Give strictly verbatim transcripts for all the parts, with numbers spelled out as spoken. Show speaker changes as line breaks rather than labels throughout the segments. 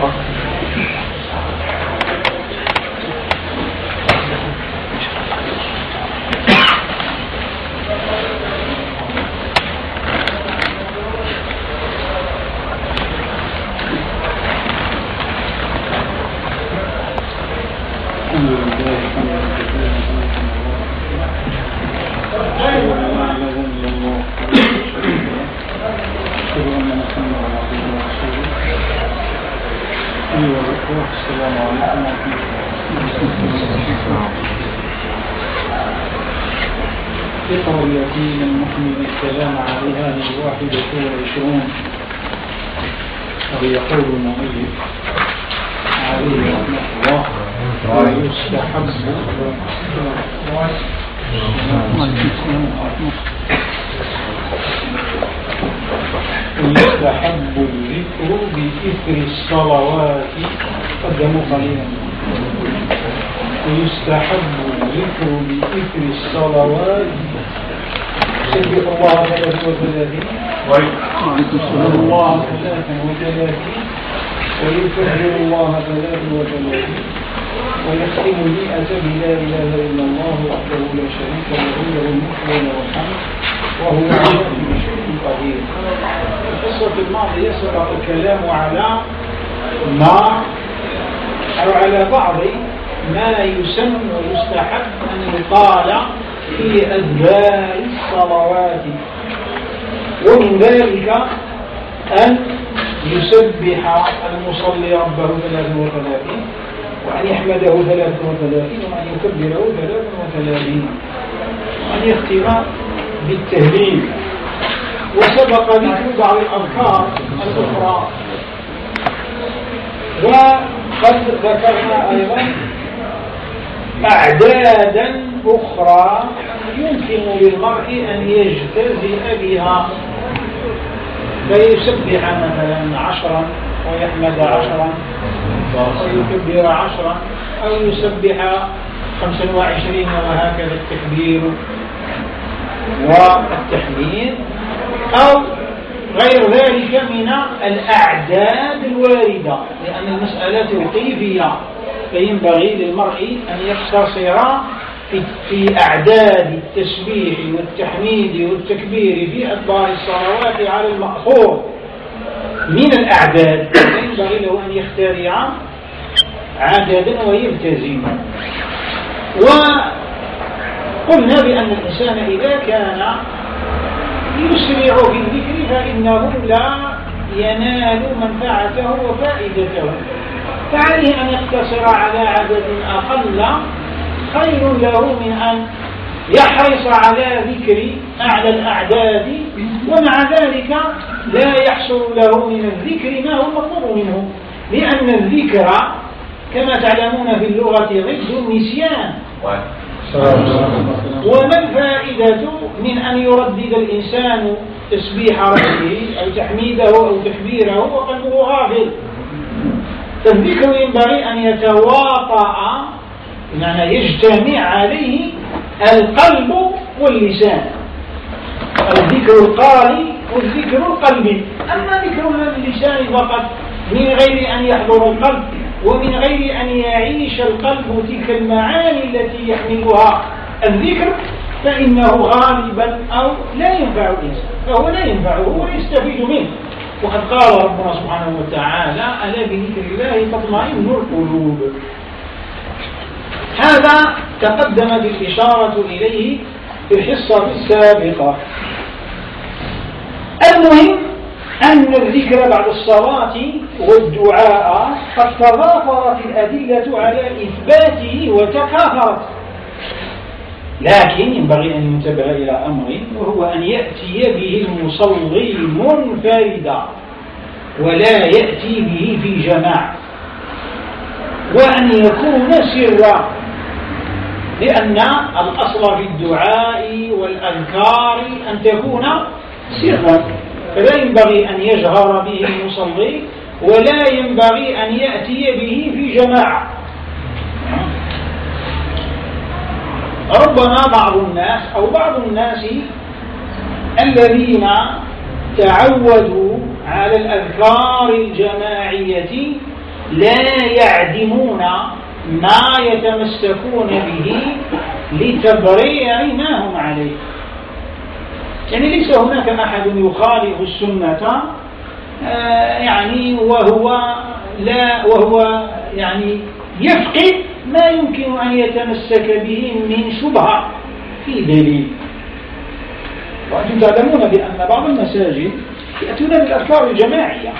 الفقرة التي لم نكمل الكلام عليها هي الواحدة والعشرون، ويقول المؤلف عليه رحمة الله: ويستحب ويستحب الذكر بإثر الصلوات. قدموا قليلا. ويستحب الذكر بإثر الصلوات. سبح الله ثلاثة وثلاثين ويكبر الله ثلاثة وثلاثين ويكبر الله ثلاثة وثلاثين ويختم المئة بلا إله إلا الله وحده لا شريك له له الملك وله الحمد وهو على كل شيء قدير. القصة الماضية سبق الكلام على ما أو على بعض ما يسمى ويستحب أن يقال في أذكار الصلوات، ومن ذلك أن يسبح المصلي ربه ثلاثة وثلاثين، وأن يحمده ثلاثة وثلاثين، وأن يكبره ثلاثة وثلاثين، وأن يختم بالتهليل. وسبق ذكر بعض الأذكار الأخرى، وقد ذكرنا أيضا أعدادا أخرى يمكن للمرء أن يجتزئ بها، فيسبح مثلا عشرا ويحمد عشرا ويكبر عشرا، أو يسبح خمسا وعشرين، وهكذا التكبير والتحميد، أو غير ذلك من الأعداد الواردة، لأن المسألة توقيفية، فينبغي للمرء أن يقتصر في أعداد التسبيح والتحميد والتكبير في أدبار الصلوات على المأخوذ من الأعداد، فينبغي له أن يخترع عددا ويلتزم. وقلنا بأن الإنسان إذا كان يسرع في الذكر فإنه لا ينال منفعته وفائدته، فعليه أن يقتصر على عدد أقل خير له من أن يحرص على ذكر أعلى الأعداد، ومع ذلك لا يحصل له من الذكر ما هو مطلوب منه، لأن الذكر كما تعلمون في اللغة ضد النسيان. وما الفائدة من أن يردد الإنسان تسبيح ربه أو تحميده أو تكبيره وقلبه غافل؟ فالذكر ينبغي أن يتواطأ، بمعنى يجتمع عليه القلب واللسان، الذكر القالي والذكر القلبي. أما ذكر اللسان فقط من غير أن يحضر القلب ومن غير أن يعيش القلب تلك المعاني التي يحملها الذكر، فإنه غالبا أو لا ينفع الإنسان، فهو لا ينفعه ويستفيد منه. وقد قال ربنا سبحانه وتعالى: ألا بذكر الله تطمئن القلوب. هذا تقدمت الإشارة إليه في الحصة السابقة. المهم أن الذكر بعد الصلاة والدعاء قد تضافرت الأدلة على إثباته وتكاثرت، لكن ينبغي أن ينتبه إلى أمر، وهو أن يأتي به المصلي منفردا ولا يأتي به في جماعة، وأن يكون سرا، لأن الأصل في الدعاء والأذكار أن تكون سرا، فلا ينبغي أن يجهر به المصلي ولا ينبغي أن يأتي به في جماعة. ربما بعض الناس أو بعض الناس الذين تعودوا على الأذكار الجماعية لا يعدمون ما يتمسكون به لتبرير ما هم عليه. يعني ليس هناك أحد يخالف السنة آه يعني وهو لا وهو يعني يفقد ما يمكن أن يتمسك به من شبهة في دليل. وأنتم تعلمون بأن بعض المساجد يأتون بالأذكار الجماعية،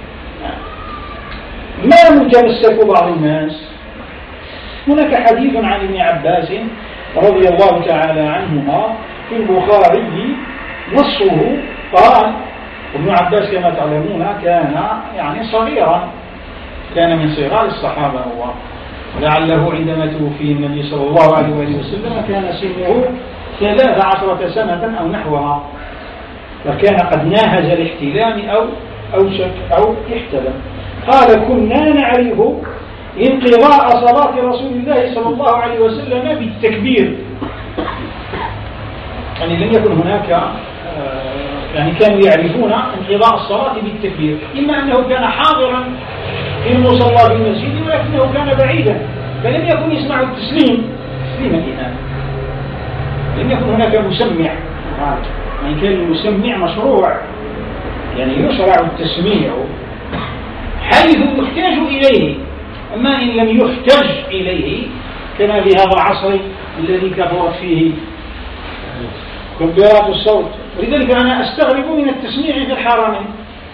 ما متمسك بعض الناس. هناك حديث عن ابن عباس رضي الله تعالى عنهما في البخاري نصه قال، ابن عباس كما تعلمون كان يعني صغيرا، كان من صغار الصحابة هو، ولعله عندما توفي النبي صلى الله عليه وسلم كان سنه ثلاث عشرة سنة أو نحوها، فكان قد ناهز الاحتلام أو أو شك أو احتلم. قال كنا نعرف انقضاء صلاة رسول الله صلى الله عليه وسلم بالتكبير، يعني لم يكن هناك يعني كانوا يعرفون انقضاء الصلاة بالتكبير، إما أنه كان حاضرا في المصلى في المسجد ولكنه كان بعيدا فلم يكن يسمع التسليم تسليم الإمام، لم يكن هناك مسمع، يعني كان المسمع مشروع، يعني يشرع التسميع حيث يحتاج إليه، أما إن لم يحتاج إليه كما في هذا العصر الذي كثرت فيه كبيرات الصوت. ولذلك أنا أستغرب من التسميع في الحرمين.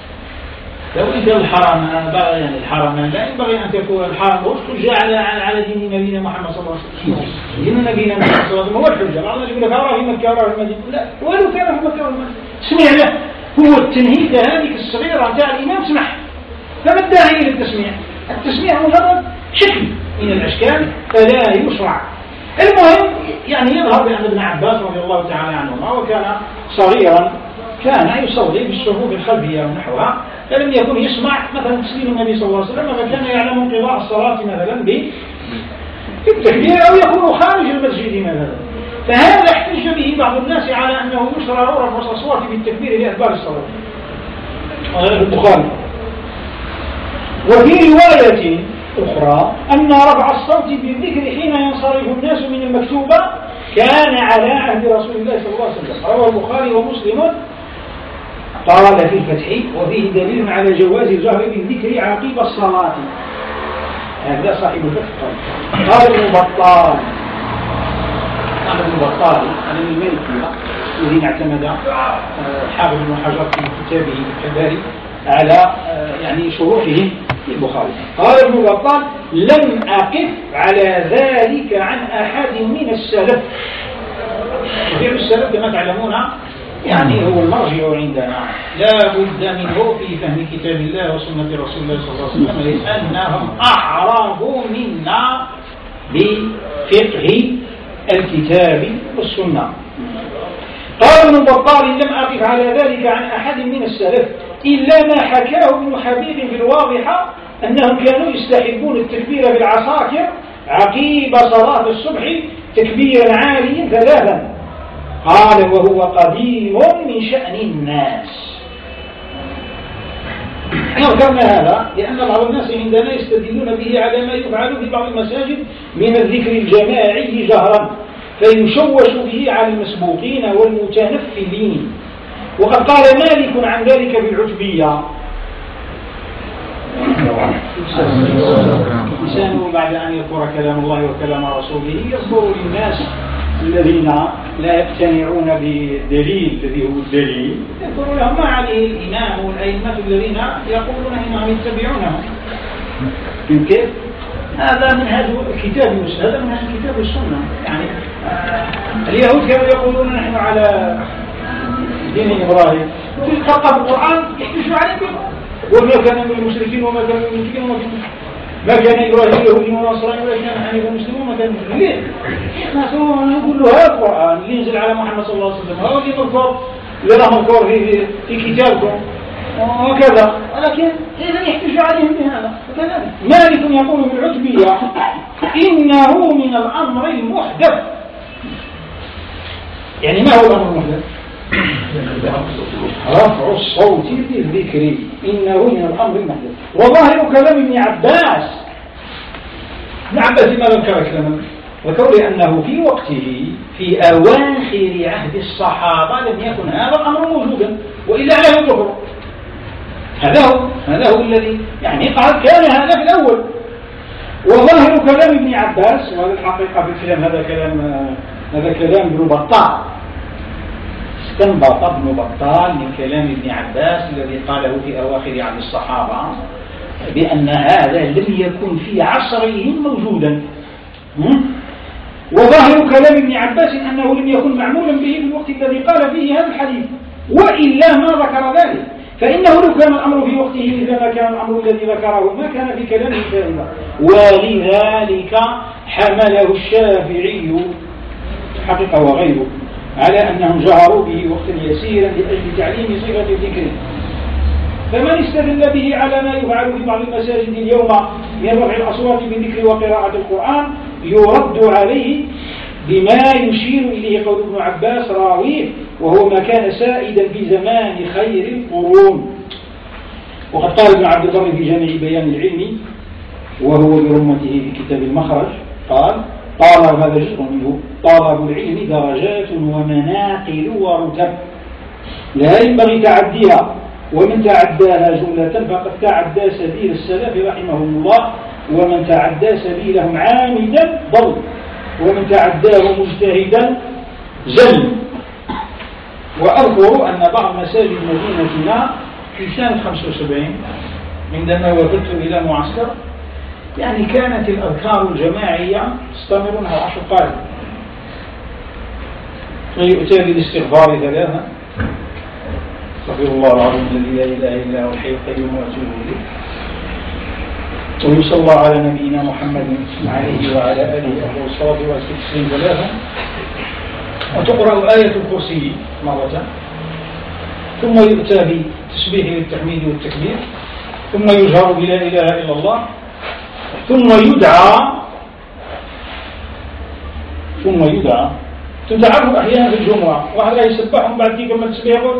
لو أنت الحرم يعني الحرم لا ينبغي أن تكون الحرم هو الحجة على على دين نبينا محمد صلى الله عليه وسلم. دين نبينا محمد صلى الله عليه وسلم هو الحجة. الله يقول لك أراه في مكة أراه في المدينة، لا ولو كان في مكة أراه في المدينة اسمع له، هو التنهيدة هذه الصغيرة نتاع الإمام اسمح. فما الداعي للتسميع؟ التسميع مجرد شكل من الأشكال فلا يشرع. المهم يعني يظهر بأن ابن عباس رضي الله تعالى عنهما وكان صغيرا كان يصلي بالصفوف الخلفية ونحوها، فلم يكن يسمع مثلا تسليم النبي صلى الله عليه وسلم، فكان يعلم انقضاء الصلاة مثلا بالتكبير أو يكون خارج المسجد مثلا. فهذا احتج به بعض الناس على أنه يشرع رفع الأصوات بالتكبير لأدبار الصلاة، هذا البخاري. وفي رواية أخرى أن رفع الصوت بالذكر حين ينصرف الناس من المكتوبة كان على عهد رسول الله صلى الله عليه وسلم، رواه البخاري ومسلم. قال في الفتح وفيه دليل على جواز الجهر بالذكر عقيب الصلاة، هذا صاحب الفتح. قال ابن بطال قال ابن بطال عن المالكية الذين اعتمد حافظ ابن حجر في كتابه الكباري على يعني شروحهم في البخاري. قال ابن بطال لم أقف على ذلك عن أحد من السلف. وفعل السلف كما تعلمون يعني هو المرجع عندنا، لا بد منه في فهم كتاب الله وسنة رسول الله صلى الله عليه وسلم، لأنهم أعرف منا بفقه الكتاب والسنة. قال ابن بطال لم أقف على ذلك عن أحد من السلف إلا ما حكاه ابن حبيب في الواضحة أنهم كانوا يستحبون التكبير بالعساكر عقيب صلاة الصبح تكبيرا عاليا ثلاثا. قال وهو قديم من شأن الناس. احنا ذكرنا هذا لأن بعض الناس عندنا يستدلون به على ما يفعل في بعض المساجد من الذكر الجماعي جهرا فيشوش به على المسبوقين والمتنفذين. وقد قال مالك عن ذلك بالعتبية إنسان بعد أن يذكر كلام الله وكلام رسوله يذكر للناس الذين لا يقتنعون بالدليل الذي هو الدليل، يذكر لهم ما عليه الإمام والأئمة الذين يقولون إنهم يتبعونه. كيف؟ هذا من هذا الكتاب هذا من هذا الكتاب والسنة. يعني آه اليهود كانوا يقولون نحن على دين إبراهيم، تلقى القرآن يحتجوا عليه وما كان من المشركين وما كان من المشركين وما كان ما كان إبراهيم يهودي ونصراني ولا كان حنيفا مسلما وما كان مسلما. ليه؟ احنا نقول له هذا القرآن اللي ينزل على محمد صلى الله عليه وسلم هو اللي مذكور اللي راه مذكور في في كتابكم وكذا، ولكن إذا يحتج عليهم بهذا. فكذلك مالك يقول بالعتبية إنه من الأمر المحدث. يعني ما هو الأمر المحدث؟ رفع الصوت بالذكر إنه من الأمر المحدث. وظاهر كلام ابن عباس، ابن عباس لماذا ذكر كلاما؟ ذكر لأنه في وقته في أواخر عهد الصحابة لم يكن هذا الأمر موجودا، وإلا لا يذكر. هذا هو هذا هو الذي يعني قال كان هذا في الأول. وظاهر كلام ابن عباس، وهذا الحقيقة في الكلام هذا كلام هذا كلام ابن بطال، استنبط ابن بطال من كلام ابن عباس الذي قاله في أواخر عهد الصحابة بأن هذا لم يكن في عصرهم موجودا. وظاهر كلام ابن عباس أنه لم يكن معمولا به في الوقت الذي قال فيه هذا الحديث، وإلا ما ذكر ذلك، فإنه لو كان الأمر في وقته مثل ما كان الأمر الذي ذكره ما كان في كلامه فائدة. ولذلك حمله الشافعي حقيقة وغيره على أنهم جهروا به وقتا يسيرا لأجل تعليم صيغة الذكر. فمن استدل به على ما يفعل في بعض المساجد اليوم من رفع الأصوات بالذكر وقراءة القرآن يرد عليه بما يشير إليه قول ابن عباس راويه، وهو ما كان سائدا في زمان خير القرون. وقد قال ابن عبد البر في جامع بيان العلم وهو برمته في كتاب المخرج قال: طالب هذا جزء منه طالب العلم درجات ومناقل ورتب لا ينبغي تعديها، ومن تعداها جملة فقد تعدى سبيل السلف رحمهم الله، ومن تعدى سبيلهم عامدا ضل، ومن تعداه مجتهدا زل. وأذكر أن بعض مساجد مدينتنا في سنة خمسة وسبعين عندما وفدت إلى معسكر يعني كانت الأذكار الجماعية تستمر نحو عشر قائد، ويؤتى بالاستغفار ثلاثة: استغفر الله العظيم الذي لا إله إلا هو الحي القيوم وأتوب إليه، ويصلى على نبينا محمد عليه وعلى آله أفضل الصلاة والتسليم ثلاثة، وتقرأ آية الكرسي مرة، ثم يؤتى بتسبيح للتحميد والتكبير، ثم يجهر بلا إله إلا الله، ثم يدعى ثم يدعى تدعى أحيانا في الجمعة واحد لا يسبحهم بعد كي كمل تسبيح يقول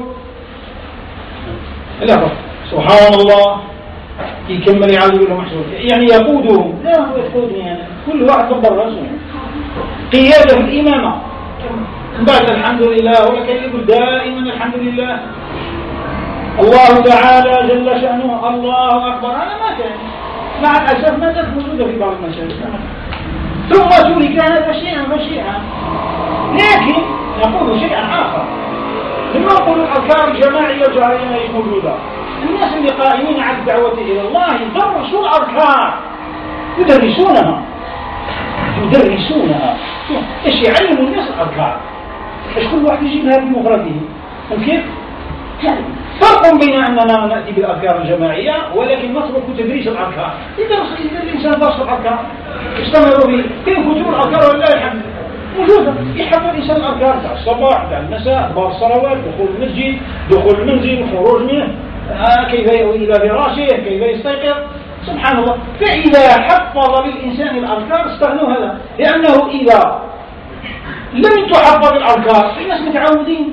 لا سبحان الله يكمل يعلم لهم محسوب، يعني يقودهم. لا هو يقودهم يعني كل واحد قدر رأسه قيادة الإمامة بعد الحمد لله، ولكن يقول دائما الحمد لله الله تعالى جل شأنه الله أكبر. أنا ما كان مع الأسف ما زالت موجودة في بعض المساجد، ثم ترك هذا شيئا فشيئا. لكن نقول شيئا آخر، لما نقول الأذكار الجماعية الجارية هي موجودة، الناس اللي قائمين على الدعوة إلى الله يدرسوا الأذكار، يدرسونها يدرسونها إيش يعلموا الناس الأذكار، إيش كل واحد يجيبها بمفرده. كيف؟ يعني فرق بين أننا نأتي بالأذكار الجماعية ولكن نترك تدريس الأذكار. إذا الإنسان درس الأذكار استمروا به كيف كتب الأذكار ولا الحمد موجودة، يحفظ الإنسان الأذكار تاع الصباح تاع المساء، أخبار الصلوات، دخول المسجد، دخول المنزل، خروج منه، آه كيف يأوي إلى فراشه، كيف يستيقظ. سبحان الله. فإذا حفظ للإنسان الأذكار استغنوا هذا، لأنه إذا لم تحفظ الأذكار الناس متعودين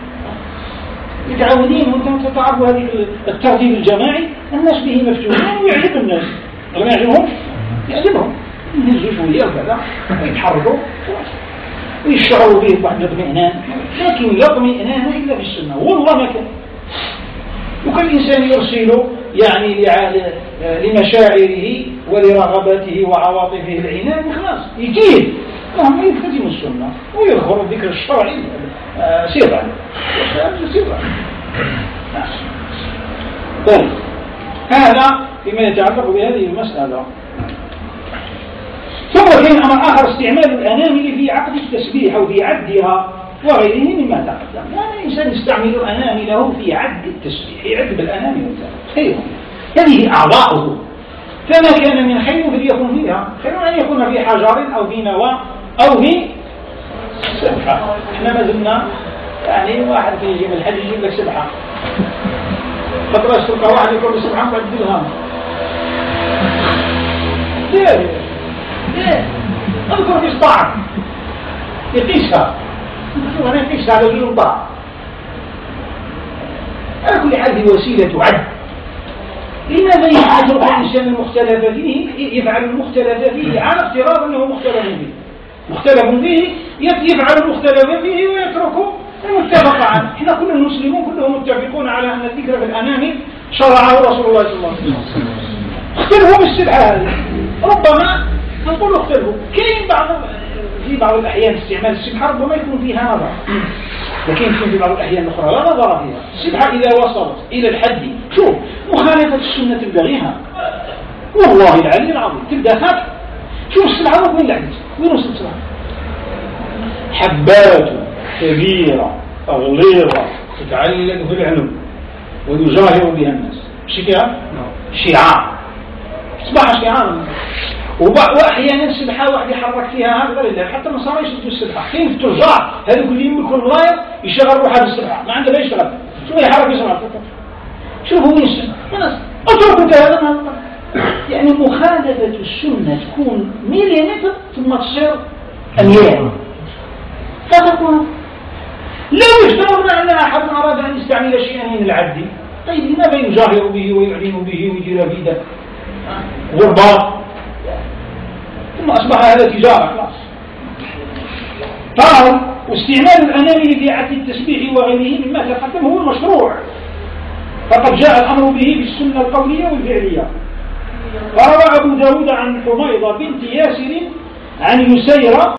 متعودين وانتم تتعرفوا هذه الترتيب الجماعي الناس به مفتونين ويعجب الناس، ولا ما يعجبهم يعجبهم ينزلوا شويه وكذا ويتحركوا ويشعروا به بواحد الاطمئنان، لكن لا اطمئنان الا في السنه والله ما كان. وكل انسان يرسل يعني لمشاعره ولرغباته وعواطفه العنان خلاص يجيه هم يلتزم السنه ويظهر الذكر الشرعي سرا سرا. طيب هذا فيما يتعلق بهذه المسألة. ثم كان أمر آخر استعمال الأنامل في عقد التسبيح أو في عدها وغيره مما تقدم. يعني الإنسان يستعمل أنامله في عد التسبيح، يعد بالأنامل خير، هذه أعضاؤه، فما كان من خير فليكن فيها، خير أن يكون في حجر أو في نواة أو في سبحة. احنا ما زلنا يعني واحد في يجي من الحج يجيب لك سبحة، فترة تلقى واحد يقول سبحة بعد الهام. ليه؟ ليه؟ اذكر في الطاعة يقيسها، أنا يقيسها على الجلوباء على كل حال هي وسيلة عد. لماذا يترك الإنسان المختلف فيه يفعل المختلف فيه على افتراض أنه مختلف فيه مختلف فيه يفعل المختلف فيه ويترك المتفق عنه. احنا كل المسلمون كلهم متفقون على أن الذكر في الأنام شرعه رسول الله صلى الله عليه وسلم. اختلفوا بالسبعة هذه، ربما نقول اختلفوا. كاين بعض في بعض الأحيان استعمال السبحة ربما يكون فيها نظر، لكن يكون في بعض الأحيان الأخرى لا نظر فيها. السبحة إذا وصلت إلى الحد، شوف مخالفة السنة تبدغيها والله العلي العظيم تبدأ خاف. شوف السبحة وين لعبت، وين وصلت السبحة؟ حبات كبيرة غليظة تتعلق في العلم ويجاهر بها الناس. شكاء شعار، اصبح شعار. واحيانا السبحه واحد يحرك فيها هكذا لله، حتى النصارى يشدوا السبحه. كاين في التجار هذوك اللي يملكوا الولاير يشغل روحه بالسبحه، ما عنده لا يشتغل، شو يحرك يسمع. شوفوا وين الناس اتركوا هذا ما يعني مخالفه السنه تكون مليمتر ثم تصير اميال فتكون. لو افترضنا ان احد اراد ان يستعمل شيئا من العد، طيب لماذا يجاهر به ويعلن به ويدير في ده غربات، ثم أصبح هذا تجارة خلاص. قال واستعمال الأنامل في عد التسبيح وغيره مما تقدم هو المشروع، فقد جاء الأمر به بالسنة القولية والفعلية. وروى أبو داود عن حميضة بنت ياسر عن يسيرة